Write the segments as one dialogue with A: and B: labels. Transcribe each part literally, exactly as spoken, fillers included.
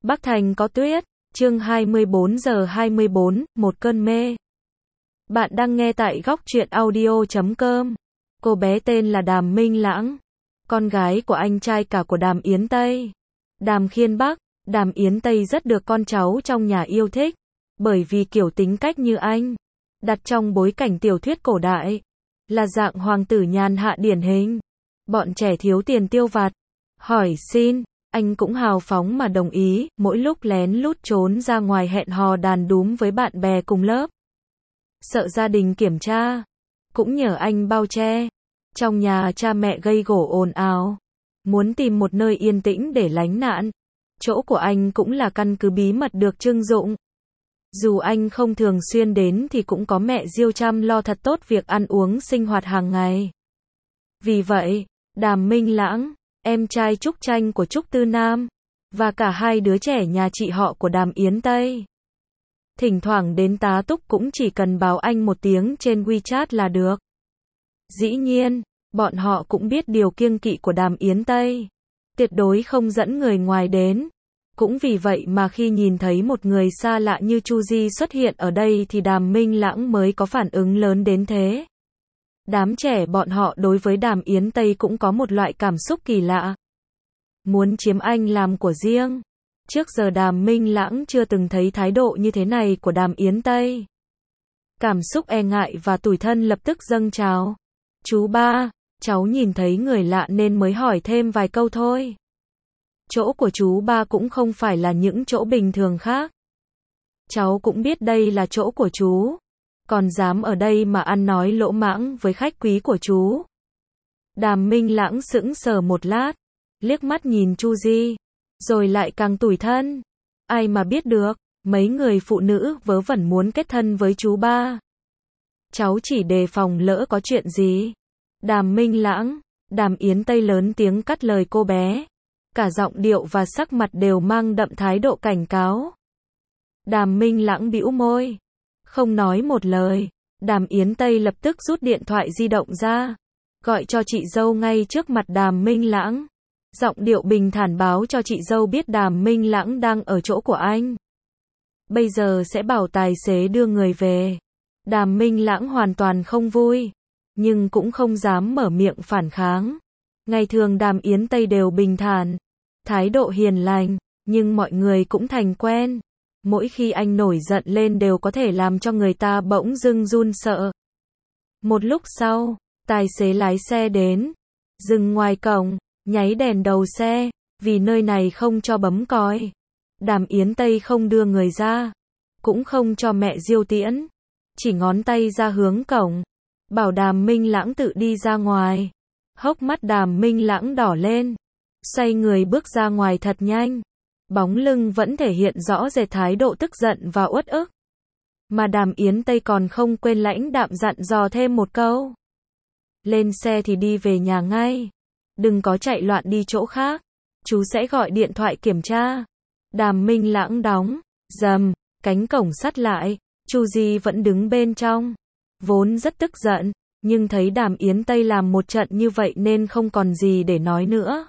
A: Bắc Thành có tuyết, chương hai mươi bốn giờ hai mươi bốn, một cơn mê. Bạn đang nghe tại góc truyện audio chấm com. Cô bé tên là Đàm Minh Lãng, con gái của anh trai cả của Đàm Yến Tây, Đàm Khiên Bắc. Đàm Yến Tây rất được con cháu trong nhà yêu thích, bởi vì kiểu tính cách như anh, đặt trong bối cảnh tiểu thuyết cổ đại, là dạng hoàng tử nhàn hạ điển hình. Bọn trẻ thiếu tiền tiêu vặt, hỏi xin, anh cũng hào phóng mà đồng ý, mỗi lúc lén lút trốn ra ngoài hẹn hò đàn đúm với bạn bè cùng lớp. Sợ gia đình kiểm tra, cũng nhờ anh bao che. Trong nhà cha mẹ gây gổ ồn ào, muốn tìm một nơi yên tĩnh để lánh nạn. Chỗ của anh cũng là căn cứ bí mật được trưng dụng. Dù anh không thường xuyên đến thì cũng có mẹ Diêu chăm lo thật tốt việc ăn uống sinh hoạt hàng ngày. Vì vậy, Đàm Minh Lãng, em trai Trúc Tranh của Trúc Tư Nam, và cả hai đứa trẻ nhà chị họ của Đàm Yến Tây, thỉnh thoảng đến tá túc cũng chỉ cần báo anh một tiếng trên WeChat là được. Dĩ nhiên, bọn họ cũng biết điều kiêng kỵ của Đàm Yến Tây, tuyệt đối không dẫn người ngoài đến. Cũng vì vậy mà khi nhìn thấy một người xa lạ như Chu Di xuất hiện ở đây thì Đàm Minh Lãng mới có phản ứng lớn đến thế. Đám trẻ bọn họ đối với Đàm Yến Tây cũng có một loại cảm xúc kỳ lạ, muốn chiếm anh làm của riêng. Trước giờ Đàm Minh Lãng chưa từng thấy thái độ như thế này của Đàm Yến Tây. Cảm xúc e ngại và tủi thân lập tức dâng trào. Chú ba, cháu nhìn thấy người lạ nên mới hỏi thêm vài câu thôi. Chỗ của chú ba cũng không phải là những chỗ bình thường khác. Cháu cũng biết đây là chỗ của chú, còn dám ở đây mà ăn nói lỗ mãng với khách quý của chú. Đàm Minh Lãng sững sờ một lát, liếc mắt nhìn Chu Di, rồi lại càng tủi thân. Ai mà biết được, mấy người phụ nữ vớ vẩn muốn kết thân với chú ba. Cháu chỉ đề phòng lỡ có chuyện gì. Đàm Minh Lãng, Đàm Yến Tây lớn tiếng cắt lời cô bé. Cả giọng điệu và sắc mặt đều mang đậm thái độ cảnh cáo. Đàm Minh Lãng bĩu môi, không nói một lời. Đàm Yến Tây lập tức rút điện thoại di động ra, gọi cho chị dâu ngay trước mặt Đàm Minh Lãng. Giọng điệu bình thản báo cho chị dâu biết Đàm Minh Lãng đang ở chỗ của anh. Bây giờ sẽ bảo tài xế đưa người về. Đàm Minh Lãng hoàn toàn không vui, nhưng cũng không dám mở miệng phản kháng. Ngày thường Đàm Yến Tây đều bình thản, thái độ hiền lành, nhưng mọi người cũng thành quen. Mỗi khi anh nổi giận lên đều có thể làm cho người ta bỗng dưng run sợ. Một lúc sau, tài xế lái xe đến, dừng ngoài cổng, nháy đèn đầu xe, vì nơi này không cho bấm còi. Đàm Yến Tây không đưa người ra, cũng không cho mẹ Diêu tiễn, chỉ ngón tay ra hướng cổng, bảo Đàm Minh Lãng tự đi ra ngoài. Hốc mắt Đàm Minh Lãng đỏ lên, xoay người bước ra ngoài thật nhanh. Bóng lưng vẫn thể hiện rõ rệt thái độ tức giận và uất ức. Mà Đàm Yến Tây còn không quên lãnh đạm dặn dò thêm một câu. Lên xe thì đi về nhà ngay. Đừng có chạy loạn đi chỗ khác. Chú sẽ gọi điện thoại kiểm tra. Đàm Minh Lãng đóng, rầm, cánh cổng sắt lại. Chu Di vẫn đứng bên trong. Vốn rất tức giận, nhưng thấy Đàm Yến Tây làm một trận như vậy nên không còn gì để nói nữa.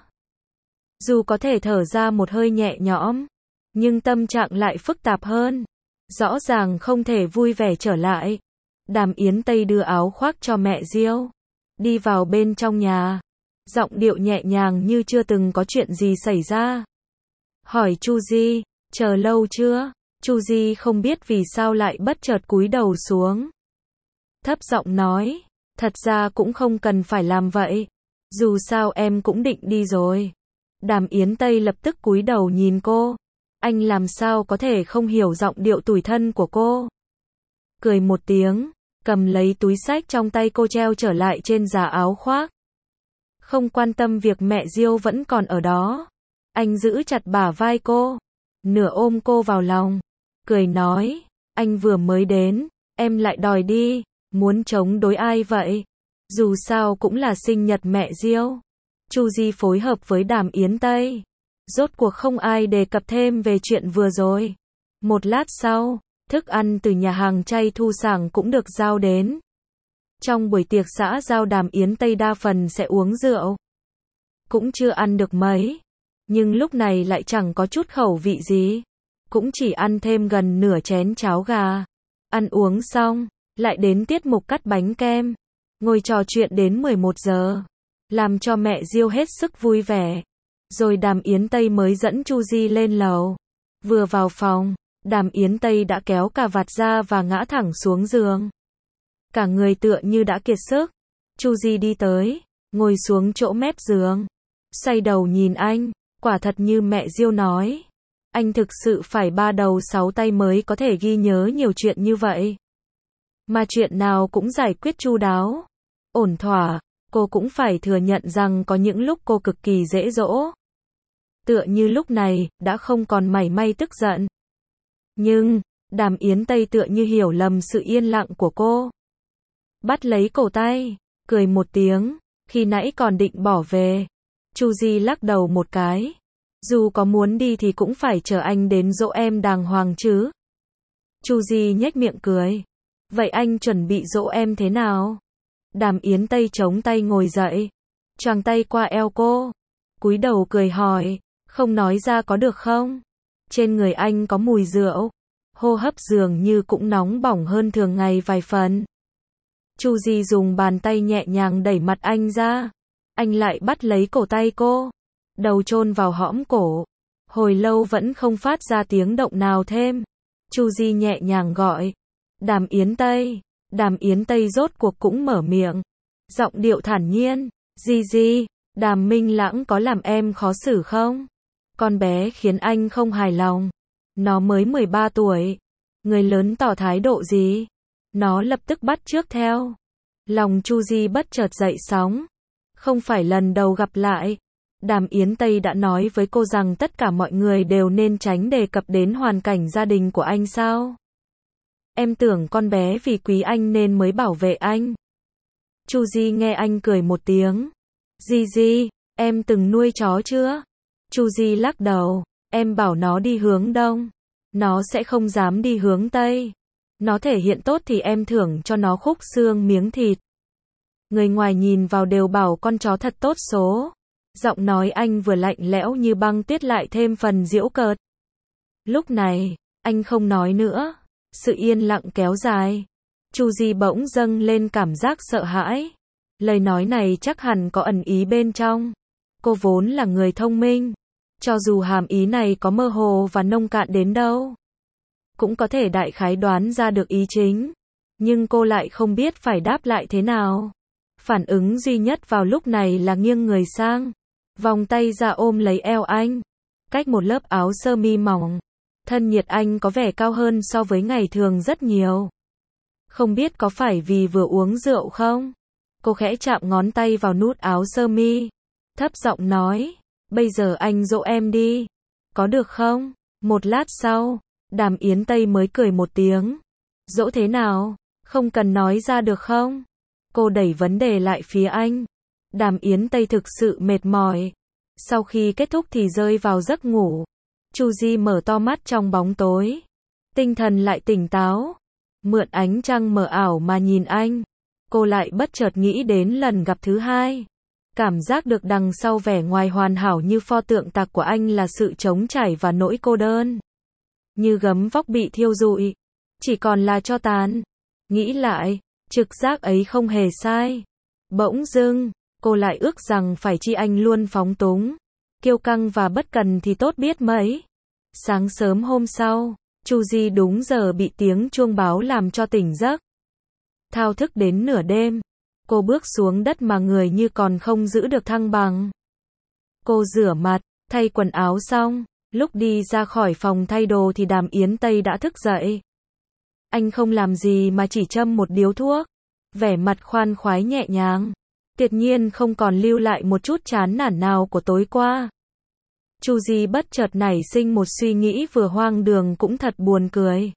A: Dù có thể thở ra một hơi nhẹ nhõm, nhưng tâm trạng lại phức tạp hơn. Rõ ràng không thể vui vẻ trở lại. Đàm Yến Tây đưa áo khoác cho mẹ Diêu, đi vào bên trong nhà, giọng điệu nhẹ nhàng như chưa từng có chuyện gì xảy ra. Hỏi Chu Di, chờ lâu chưa? Chu Di không biết vì sao lại bất chợt cúi đầu xuống. Thấp giọng nói, thật ra cũng không cần phải làm vậy. Dù sao em cũng định đi rồi. Đàm Yến Tây lập tức cúi đầu nhìn cô. Anh làm sao có thể không hiểu giọng điệu tủi thân của cô. Cười một tiếng, cầm lấy túi xách trong tay cô treo trở lại trên giá áo khoác. Không quan tâm việc mẹ Diêu vẫn còn ở đó. Anh giữ chặt bả vai cô, nửa ôm cô vào lòng, cười nói, anh vừa mới đến, em lại đòi đi, muốn chống đối ai vậy? Dù sao cũng là sinh nhật mẹ Diêu. Chu Di phối hợp với Đàm Yến Tây. Rốt cuộc không ai đề cập thêm về chuyện vừa rồi. Một lát sau, thức ăn từ nhà hàng chay Thu Sảng cũng được giao đến. Trong buổi tiệc xã giao Đàm Yến Tây đa phần sẽ uống rượu. Cũng chưa ăn được mấy. Nhưng lúc này lại chẳng có chút khẩu vị gì. Cũng chỉ ăn thêm gần nửa chén cháo gà. Ăn uống xong, lại đến tiết mục cắt bánh kem. Ngồi trò chuyện đến mười một giờ. Làm cho mẹ Diêu hết sức vui vẻ. Rồi Đàm Yến Tây mới dẫn Chu Di lên lầu. Vừa vào phòng, Đàm Yến Tây đã kéo cà vạt ra và ngã thẳng xuống giường. Cả người tựa như đã kiệt sức. Chu Di đi tới, ngồi xuống chỗ mép giường. Xoay đầu nhìn anh, quả thật như mẹ Diêu nói. Anh thực sự phải ba đầu sáu tay mới có thể ghi nhớ nhiều chuyện như vậy. Mà chuyện nào cũng giải quyết chu đáo, ổn thỏa. Cô cũng phải thừa nhận rằng có những lúc cô cực kỳ dễ dỗ. Tựa như lúc này, đã không còn mảy may tức giận. Nhưng, Đàm Yến Tây tựa như hiểu lầm sự yên lặng của cô. Bắt lấy cổ tay, cười một tiếng, khi nãy còn định bỏ về. Chu Di lắc đầu một cái. Dù có muốn đi thì cũng phải chờ anh đến dỗ em đàng hoàng chứ. Chu Di nhếch miệng cười. Vậy anh chuẩn bị dỗ em thế nào? Đàm Yến Tây chống tay ngồi dậy, choàng tay qua eo cô, cúi đầu cười hỏi, không nói ra có được không? Trên người anh có mùi rượu, hô hấp dường như cũng nóng bỏng hơn thường ngày vài phần. Chu Di dùng bàn tay nhẹ nhàng đẩy mặt anh ra, anh lại bắt lấy cổ tay cô, đầu chôn vào hõm cổ, hồi lâu vẫn không phát ra tiếng động nào thêm. Chu Di nhẹ nhàng gọi, Đàm Yến Tây. Đàm Yến Tây rốt cuộc cũng mở miệng, giọng điệu thản nhiên, Di Di, Đàm Minh Lãng có làm em khó xử không? Con bé khiến anh không hài lòng. Nó mới mười ba tuổi. Người lớn tỏ thái độ gì? Nó lập tức bắt chước theo. Lòng Chu Di bất chợt dậy sóng. Không phải lần đầu gặp lại. Đàm Yến Tây đã nói với cô rằng tất cả mọi người đều nên tránh đề cập đến hoàn cảnh gia đình của anh sao? Em tưởng con bé vì quý anh nên mới bảo vệ anh. Chu Di nghe anh cười một tiếng. Di Di, em từng nuôi chó chưa? Chu Di lắc đầu. Em bảo nó đi hướng đông, nó sẽ không dám đi hướng tây. Nó thể hiện tốt thì em thưởng cho nó khúc xương miếng thịt. Người ngoài nhìn vào đều bảo con chó thật tốt số. Giọng nói anh vừa lạnh lẽo như băng tuyết lại thêm phần giễu cợt. Lúc này, anh không nói nữa. Sự yên lặng kéo dài. Chu Di bỗng dâng lên cảm giác sợ hãi. Lời nói này chắc hẳn có ẩn ý bên trong. Cô vốn là người thông minh. Cho dù hàm ý này có mơ hồ và nông cạn đến đâu, cũng có thể đại khái đoán ra được ý chính. Nhưng cô lại không biết phải đáp lại thế nào. Phản ứng duy nhất vào lúc này là nghiêng người sang, vòng tay ra ôm lấy eo anh. Cách một lớp áo sơ mi mỏng, thân nhiệt anh có vẻ cao hơn so với ngày thường rất nhiều. Không biết có phải vì vừa uống rượu không? Cô khẽ chạm ngón tay vào nút áo sơ mi, thấp giọng nói, bây giờ anh dỗ em đi, có được không? Một lát sau, Đàm Yến Tây mới cười một tiếng. Dỗ thế nào? Không cần nói ra được không? Cô đẩy vấn đề lại phía anh. Đàm Yến Tây thực sự mệt mỏi. Sau khi kết thúc thì rơi vào giấc ngủ. Chu Di mở to mắt trong bóng tối. Tinh thần lại tỉnh táo. Mượn ánh trăng mờ ảo mà nhìn anh. Cô lại bất chợt nghĩ đến lần gặp thứ hai. Cảm giác được đằng sau vẻ ngoài hoàn hảo như pho tượng tạc của anh là sự trống trải và nỗi cô đơn. Như gấm vóc bị thiêu rụi. Chỉ còn là tro tàn. Nghĩ lại, trực giác ấy không hề sai. Bỗng dưng, cô lại ước rằng phải chi anh luôn phóng túng, kiêu căng và bất cần thì tốt biết mấy. Sáng sớm hôm sau, Chu Di đúng giờ bị tiếng chuông báo làm cho tỉnh giấc. Thao thức đến nửa đêm, cô bước xuống đất mà người như còn không giữ được thăng bằng. Cô rửa mặt, thay quần áo xong, lúc đi ra khỏi phòng thay đồ thì Đàm Yến Tây đã thức dậy. Anh không làm gì mà chỉ châm một điếu thuốc, vẻ mặt khoan khoái nhẹ nhàng, tuyệt nhiên không còn lưu lại một chút chán nản nào của tối qua. Chu Di bất chợt nảy sinh một suy nghĩ vừa hoang đường cũng thật buồn cười.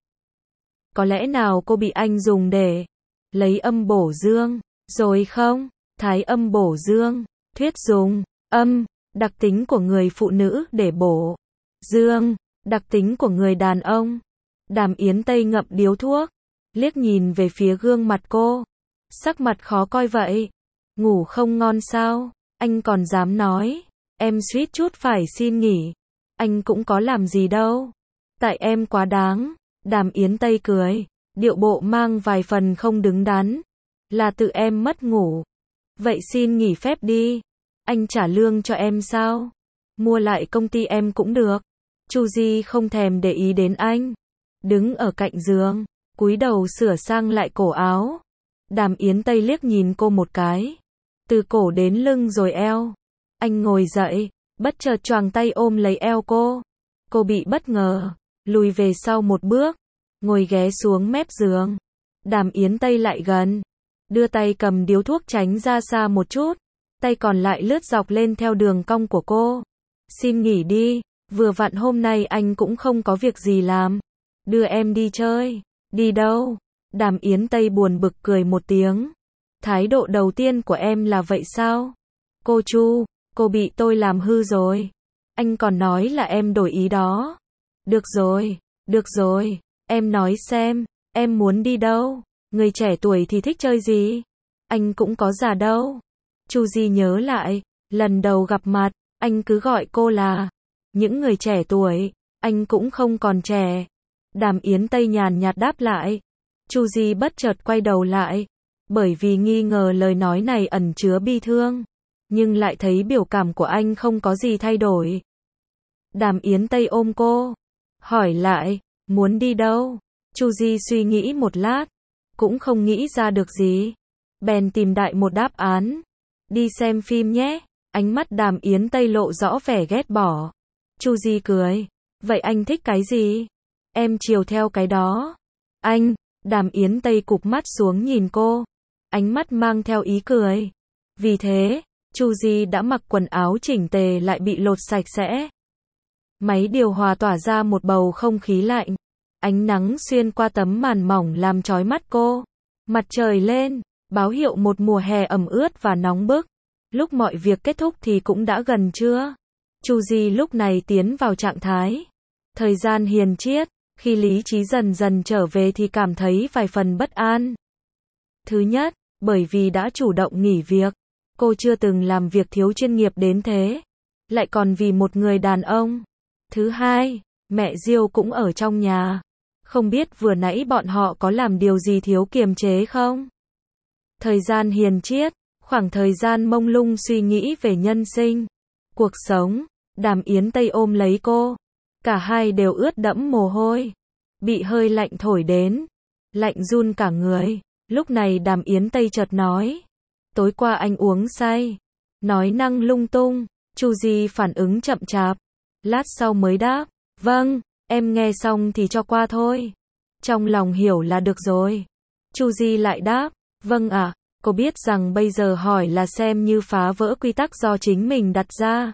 A: Có lẽ nào cô bị anh dùng để lấy âm bổ dương, rồi không? Thái âm bổ dương, thuyết dùng, âm, đặc tính của người phụ nữ để bổ, dương, đặc tính của người đàn ông. Đàm Yến Tây ngậm điếu thuốc, liếc nhìn về phía gương mặt cô. Sắc mặt khó coi vậy. Ngủ không ngon sao? Anh còn dám nói. Em suýt chút phải xin nghỉ. Anh cũng có làm gì đâu. Tại em quá đáng. Đàm Yến Tây cười. Điệu bộ mang vài phần không đứng đắn. Là tự em mất ngủ. Vậy xin nghỉ phép đi. Anh trả lương cho em sao? Mua lại công ty em cũng được. Chu Di không thèm để ý đến anh. Đứng ở cạnh giường, cúi đầu sửa sang lại cổ áo. Đàm Yến Tây liếc nhìn cô một cái. Từ cổ đến lưng rồi eo. Anh ngồi dậy, bất chợt choàng tay ôm lấy eo cô. Cô bị bất ngờ, lùi về sau một bước, ngồi ghé xuống mép giường. Đàm Yến Tây lại gần, đưa tay cầm điếu thuốc tránh ra xa một chút, tay còn lại lướt dọc lên theo đường cong của cô. Xin nghỉ đi, vừa vặn hôm nay anh cũng không có việc gì làm. Đưa em đi chơi. Đi đâu? Đàm Yến Tây buồn bực cười một tiếng. Thái độ đầu tiên của em là vậy sao? Cô Chu, cô bị tôi làm hư rồi. Anh còn nói là em đổi ý đó. Được rồi, được rồi, em nói xem, em muốn đi đâu? Người trẻ tuổi thì thích chơi gì? Anh cũng có già đâu. Chu Di nhớ lại, lần đầu gặp mặt, anh cứ gọi cô là những người trẻ tuổi, anh cũng không còn trẻ. Đàm Yến Tây nhàn nhạt đáp lại. Chu Di bất chợt quay đầu lại, bởi vì nghi ngờ lời nói này ẩn chứa bi thương, nhưng lại thấy biểu cảm của anh không có gì thay đổi. Đàm Yến Tây ôm cô, hỏi lại, muốn đi đâu? Chu Di suy nghĩ một lát, cũng không nghĩ ra được gì, bèn tìm đại một đáp án. Đi xem phim nhé. Ánh mắt Đàm Yến Tây lộ rõ vẻ ghét bỏ. Chu Di cười, vậy anh thích cái gì? Em chiều theo cái đó. Anh, Đàm Yến Tây cụp mắt xuống nhìn cô, ánh mắt mang theo ý cười. Vì thế, Chu Di đã mặc quần áo chỉnh tề lại bị lột sạch sẽ. Máy điều hòa tỏa ra một bầu không khí lạnh. Ánh nắng xuyên qua tấm màn mỏng làm chói mắt cô. Mặt trời lên, báo hiệu một mùa hè ẩm ướt và nóng bức. Lúc mọi việc kết thúc thì cũng đã gần trưa. Chu Di lúc này tiến vào trạng thái thời gian hiền triết. Khi lý trí dần dần trở về thì cảm thấy vài phần bất an. Thứ nhất, bởi vì đã chủ động nghỉ việc. Cô chưa từng làm việc thiếu chuyên nghiệp đến thế. Lại còn vì một người đàn ông. Thứ hai, mẹ Diêu cũng ở trong nhà. Không biết vừa nãy bọn họ có làm điều gì thiếu kiềm chế không? Thời gian hiền triết, khoảng thời gian mông lung suy nghĩ về nhân sinh, cuộc sống. Đàm Yến Tây ôm lấy cô. Cả hai đều ướt đẫm mồ hôi. Bị hơi lạnh thổi đến. Lạnh run cả người. Lúc này Đàm Yến Tây chợt nói. Tối qua anh uống say. Nói năng lung tung. Chu Di phản ứng chậm chạp. Lát sau mới đáp. Vâng, em nghe xong thì cho qua thôi. Trong lòng hiểu là được rồi. Chu Di lại đáp. Vâng ạ, cô biết rằng bây giờ hỏi là xem như phá vỡ quy tắc do chính mình đặt ra.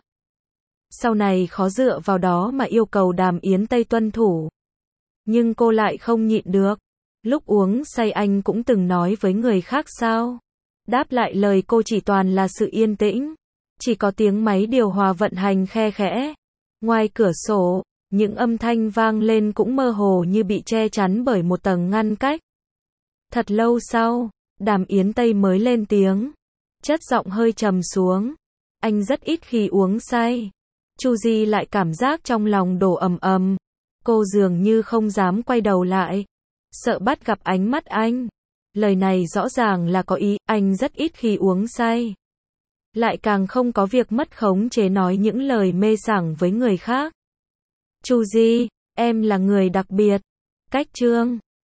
A: Sau này khó dựa vào đó mà yêu cầu Đàm Yến Tây tuân thủ. Nhưng cô lại không nhịn được. Lúc uống say anh cũng từng nói với người khác sao? Đáp lại lời cô chỉ toàn là sự yên tĩnh. Chỉ có tiếng máy điều hòa vận hành khe khẽ. Ngoài cửa sổ, những âm thanh vang lên cũng mơ hồ như bị che chắn bởi một tầng ngăn cách. Thật lâu sau, Đàm Yến Tây mới lên tiếng. Chất giọng hơi trầm xuống. Anh rất ít khi uống say. Chu Di lại cảm giác trong lòng đổ ầm ầm. Cô dường như không dám quay đầu lại. Sợ bắt gặp ánh mắt anh. Lời này rõ ràng là có ý, anh rất ít khi uống say. Lại càng không có việc mất khống chế nói những lời mê sảng với người khác. Chu Di, em là người đặc biệt. Cách chương